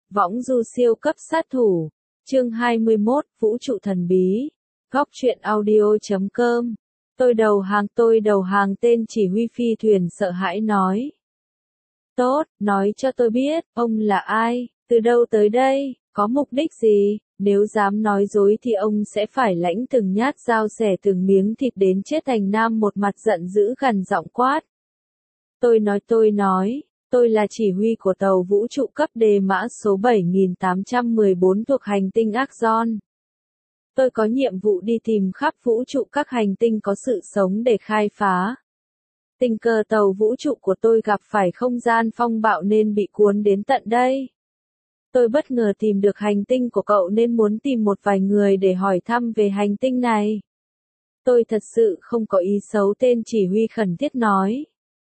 Võng du siêu cấp sát thủ. Chương 21, Vũ trụ thần bí. Góc truyện audio.com. Tôi đầu hàng tên chỉ huy phi thuyền sợ hãi nói. Tốt, nói cho tôi biết, ông là ai, từ đâu tới đây, có mục đích gì, nếu dám nói dối thì ông sẽ phải lãnh từng nhát dao xẻ từng miếng thịt đến chết. Thành Nam một mặt giận dữ gằn giọng quát. Tôi là chỉ huy của tàu vũ trụ cấp D mã số 7814 thuộc hành tinh Axon. Tôi có nhiệm vụ đi tìm khắp vũ trụ các hành tinh có sự sống để khai phá. Tình cờ tàu vũ trụ của tôi gặp phải không gian phong bạo nên bị cuốn đến tận đây. Tôi bất ngờ tìm được hành tinh của cậu nên muốn tìm một vài người để hỏi thăm về hành tinh này. Tôi thật sự không có ý xấu, tên chỉ huy khẩn thiết nói.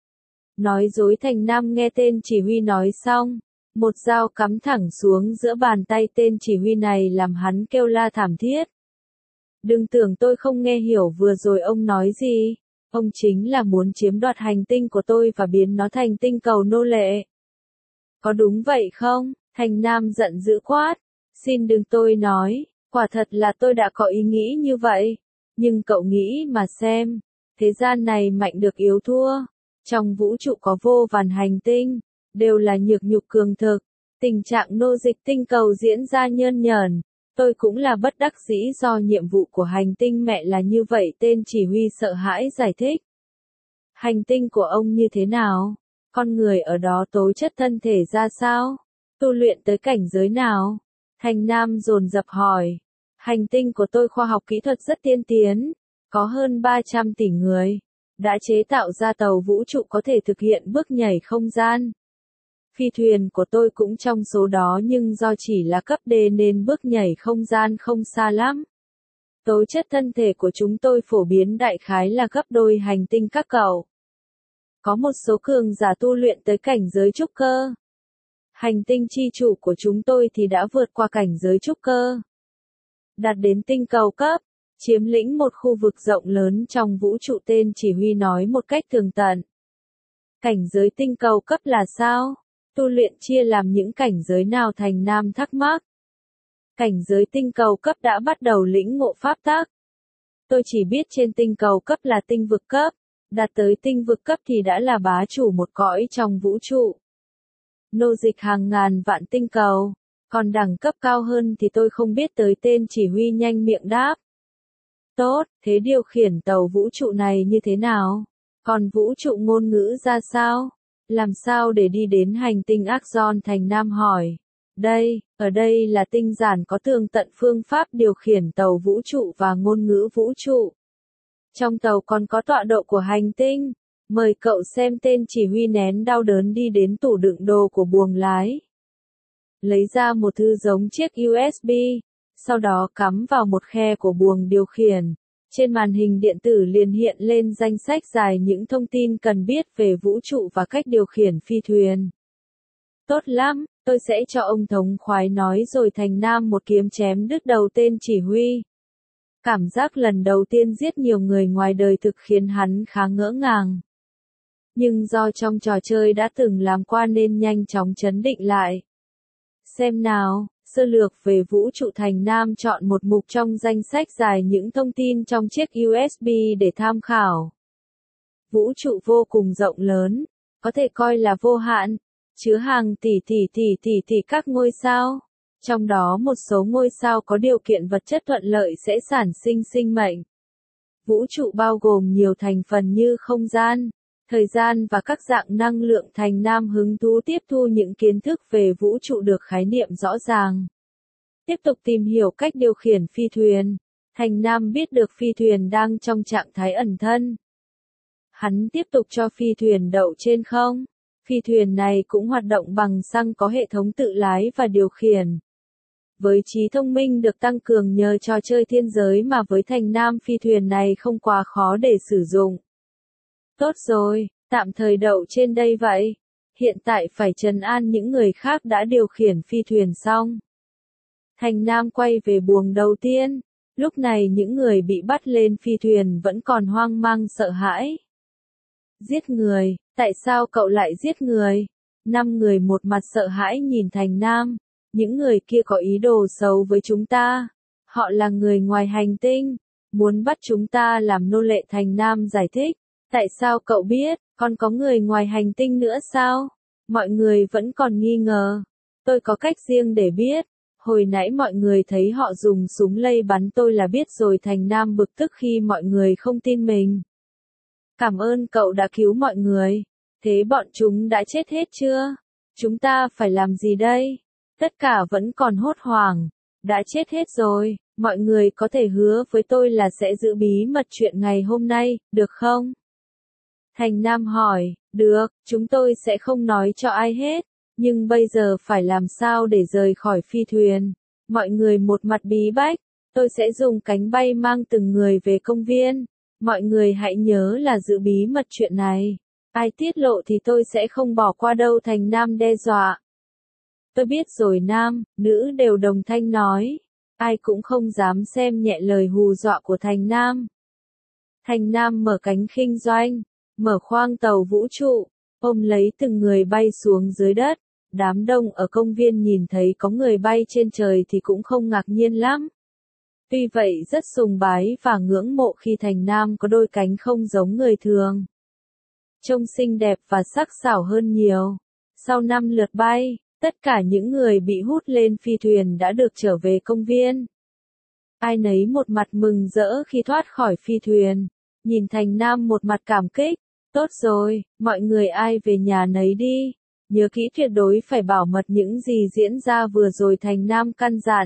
Nói dối. Thành Nam nghe tên chỉ huy nói xong, một dao cắm thẳng xuống giữa bàn tay tên chỉ huy này làm hắn kêu la thảm thiết. Đừng tưởng tôi không nghe hiểu vừa rồi ông nói gì, ông chính là muốn chiếm đoạt hành tinh của tôi và biến nó thành tinh cầu nô lệ. Có đúng vậy không? Thành Nam giận dữ quát. Xin đừng, tôi nói, quả thật là tôi đã có ý nghĩ như vậy, nhưng cậu nghĩ mà xem, thế gian này mạnh được yếu thua. Trong vũ trụ có vô vàn hành tinh, đều là nhược nhục cường thực, tình trạng nô dịch tinh cầu diễn ra nhơn nhởn. Tôi cũng là bất đắc dĩ do nhiệm vụ của hành tinh mẹ là như vậy, tên chỉ huy sợ hãi giải thích. Hành tinh của ông như thế nào? Con người ở đó tố chất thân thể ra sao? Tu luyện tới cảnh giới nào? Thành Nam dồn dập hỏi. Hành tinh của tôi khoa học kỹ thuật rất tiên tiến, có hơn 300 tỷ người, đã chế tạo ra tàu vũ trụ có thể thực hiện bước nhảy không gian. Phi thuyền của tôi cũng trong số đó, nhưng do chỉ là cấp D nên bước nhảy không gian không xa lắm. Tố chất thân thể của chúng tôi phổ biến đại khái là gấp đôi hành tinh các cậu. Có một số cường giả tu luyện tới cảnh giới trúc cơ. Hành tinh chi chủ của chúng tôi thì đã vượt qua cảnh giới trúc cơ, đạt đến tinh cầu cấp, chiếm lĩnh một khu vực rộng lớn trong vũ trụ, tên chỉ huy nói một cách tường tận. Cảnh giới tinh cầu cấp là sao? Tu luyện chia làm những cảnh giới nào? Thành Nam thắc mắc. Cảnh giới tinh cầu cấp đã bắt đầu lĩnh ngộ pháp tắc. Tôi chỉ biết trên tinh cầu cấp là tinh vực cấp, đạt tới tinh vực cấp thì đã là bá chủ một cõi trong vũ trụ. Nô dịch hàng ngàn vạn tinh cầu, còn đẳng cấp cao hơn thì tôi không biết tới, tên chỉ huy nhanh miệng đáp. Tốt, thế điều khiển tàu vũ trụ này như thế nào? Còn vũ trụ ngôn ngữ ra sao? Làm sao để đi đến hành tinh Axon? Thành Nam hỏi. Ở đây là tinh giản có tường tận phương pháp điều khiển tàu vũ trụ và ngôn ngữ vũ trụ. Trong tàu còn có tọa độ của hành tinh. Mời cậu xem, tên chỉ huy nén đau đớn đi đến tủ đựng đồ của buồng lái. Lấy ra một thứ giống chiếc USB, sau đó cắm vào một khe của buồng điều khiển. Trên màn hình điện tử liền hiện lên danh sách dài những thông tin cần biết về vũ trụ và cách điều khiển phi thuyền. Tốt lắm, tôi sẽ cho ông thống khoái nói rồi. Thành Nam một kiếm chém đứt đầu tên chỉ huy. Cảm giác lần đầu tiên giết nhiều người ngoài đời thực khiến hắn khá ngỡ ngàng. Nhưng do trong trò chơi đã từng làm qua nên nhanh chóng trấn định lại. Xem nào, sơ lược về vũ trụ. Thành Nam chọn một mục trong danh sách dài những thông tin trong chiếc USB để tham khảo. Vũ trụ vô cùng rộng lớn, có thể coi là vô hạn, chứa hàng tỷ các ngôi sao. Trong đó một số ngôi sao có điều kiện vật chất thuận lợi sẽ sản sinh sinh mệnh. Vũ trụ bao gồm nhiều thành phần như không gian, thời gian và các dạng năng lượng. Thành Nam hứng thú tiếp thu những kiến thức về vũ trụ được khái niệm rõ ràng. Tiếp tục tìm hiểu cách điều khiển phi thuyền. Thành Nam biết được phi thuyền đang trong trạng thái ẩn thân. Hắn tiếp tục cho phi thuyền đậu trên không. Phi thuyền này cũng hoạt động bằng xăng, có hệ thống tự lái và điều khiển. Với trí thông minh được tăng cường nhờ trò chơi thiên giới mà với Thành Nam phi thuyền này không quá khó để sử dụng. Tốt rồi, tạm thời đậu trên đây vậy. Hiện tại phải trấn an những người khác đã điều khiển phi thuyền xong. Thành Nam quay về buồng đầu tiên. Lúc này những người bị bắt lên phi thuyền vẫn còn hoang mang sợ hãi. Giết người, tại sao cậu lại giết người? 5 người một mặt sợ hãi nhìn Thành Nam. những người kia có ý đồ xấu với chúng ta. Họ là người ngoài hành tinh, muốn bắt chúng ta làm nô lệ. Thành Nam giải thích. Tại sao cậu biết, còn có người ngoài hành tinh nữa sao? Mọi người vẫn còn nghi ngờ. Tôi có cách riêng để biết. Hồi nãy mọi người thấy họ dùng súng lây bắn tôi là biết rồi. Thành Nam bực tức khi mọi người không tin mình. Cảm ơn cậu đã cứu mọi người. Thế bọn chúng đã chết hết chưa? Chúng ta phải làm gì đây? Tất cả vẫn còn hốt hoảng. Đã chết hết rồi, mọi người có thể hứa với tôi là sẽ giữ bí mật chuyện ngày hôm nay, được không? Thành Nam hỏi, được, chúng tôi sẽ không nói cho ai hết. Nhưng bây giờ phải làm sao để rời khỏi phi thuyền? Mọi người một mặt bí bách. Tôi sẽ dùng cánh bay mang từng người về công viên. Mọi người hãy nhớ là giữ bí mật chuyện này. Ai tiết lộ thì tôi sẽ không bỏ qua đâu. Thành Nam đe dọa. Tôi biết rồi nam, nữ đều đồng thanh nói. Ai cũng không dám xem nhẹ lời hù dọa của Thành Nam. Thành Nam mở cánh kinh doanh, mở khoang tàu vũ trụ, ôm lấy từng người bay xuống dưới đất. Đám đông ở công viên nhìn thấy có người bay trên trời thì cũng không ngạc nhiên lắm. Tuy vậy rất sùng bái và ngưỡng mộ khi Thành Nam có đôi cánh không giống người thường. Trông xinh đẹp và sắc sảo hơn nhiều. Sau 5 lượt bay, tất cả những người bị hút lên phi thuyền đã được trở về công viên. Ai nấy một mặt mừng rỡ khi thoát khỏi phi thuyền. Nhìn Thành Nam một mặt cảm kích. Tốt rồi, mọi người ai về nhà nấy đi. Nhớ kỹ tuyệt đối phải bảo mật những gì diễn ra vừa rồi. Thành Nam căn dặn.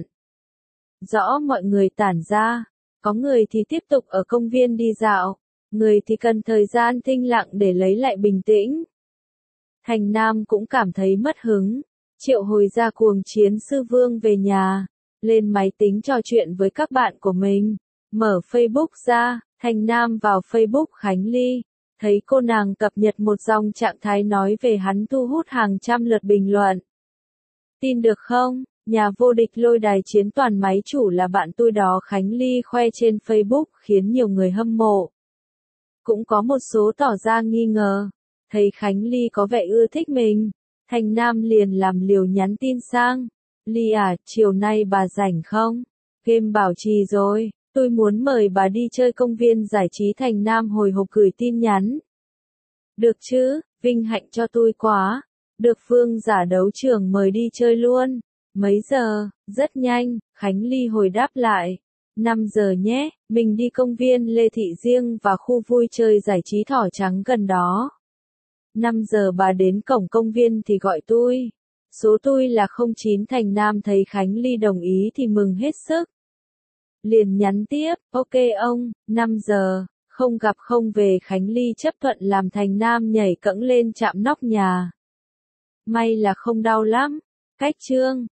Rõ. Mọi người tản ra. Có người thì tiếp tục ở công viên đi dạo. Người thì cần thời gian thinh lặng để lấy lại bình tĩnh. Thành Nam cũng cảm thấy mất hứng. Triệu hồi ra cuồng chiến sư Vương về nhà. Lên máy tính trò chuyện với các bạn của mình. Mở Facebook ra. Thành Nam vào Facebook Khánh Ly. Thấy cô nàng cập nhật một dòng trạng thái nói về hắn thu hút hàng trăm lượt bình luận. Tin được không? Nhà vô địch lôi đài chiến toàn máy chủ là bạn tôi đó. Khánh Ly khoe trên Facebook khiến nhiều người hâm mộ. Cũng có một số tỏ ra nghi ngờ. Thấy Khánh Ly có vẻ ưa thích mình. Thành Nam liền làm liều nhắn tin sang. Ly à, chiều nay bà rảnh không? Game bảo trì rồi. Tôi muốn mời bà đi chơi công viên giải trí. Thành Nam hồi hộp gửi tin nhắn. Được chứ, vinh hạnh cho tôi quá. Được Vương giả đấu trường mời đi chơi luôn. Mấy giờ? Rất nhanh, Khánh Ly hồi đáp lại. 5 giờ nhé, mình đi công viên Lê Thị Riêng và khu vui chơi giải trí Thỏ Trắng gần đó. 5 giờ bà đến cổng công viên thì gọi tôi. Số tôi là 09. Thành Nam thấy Khánh Ly đồng ý thì mừng hết sức. Liền nhắn tiếp, ok ông, 5 giờ, không gặp không về. Khánh Ly chấp thuận làm Thành Nam nhảy cẫng lên chạm nóc nhà. May là không đau lắm. Cách chương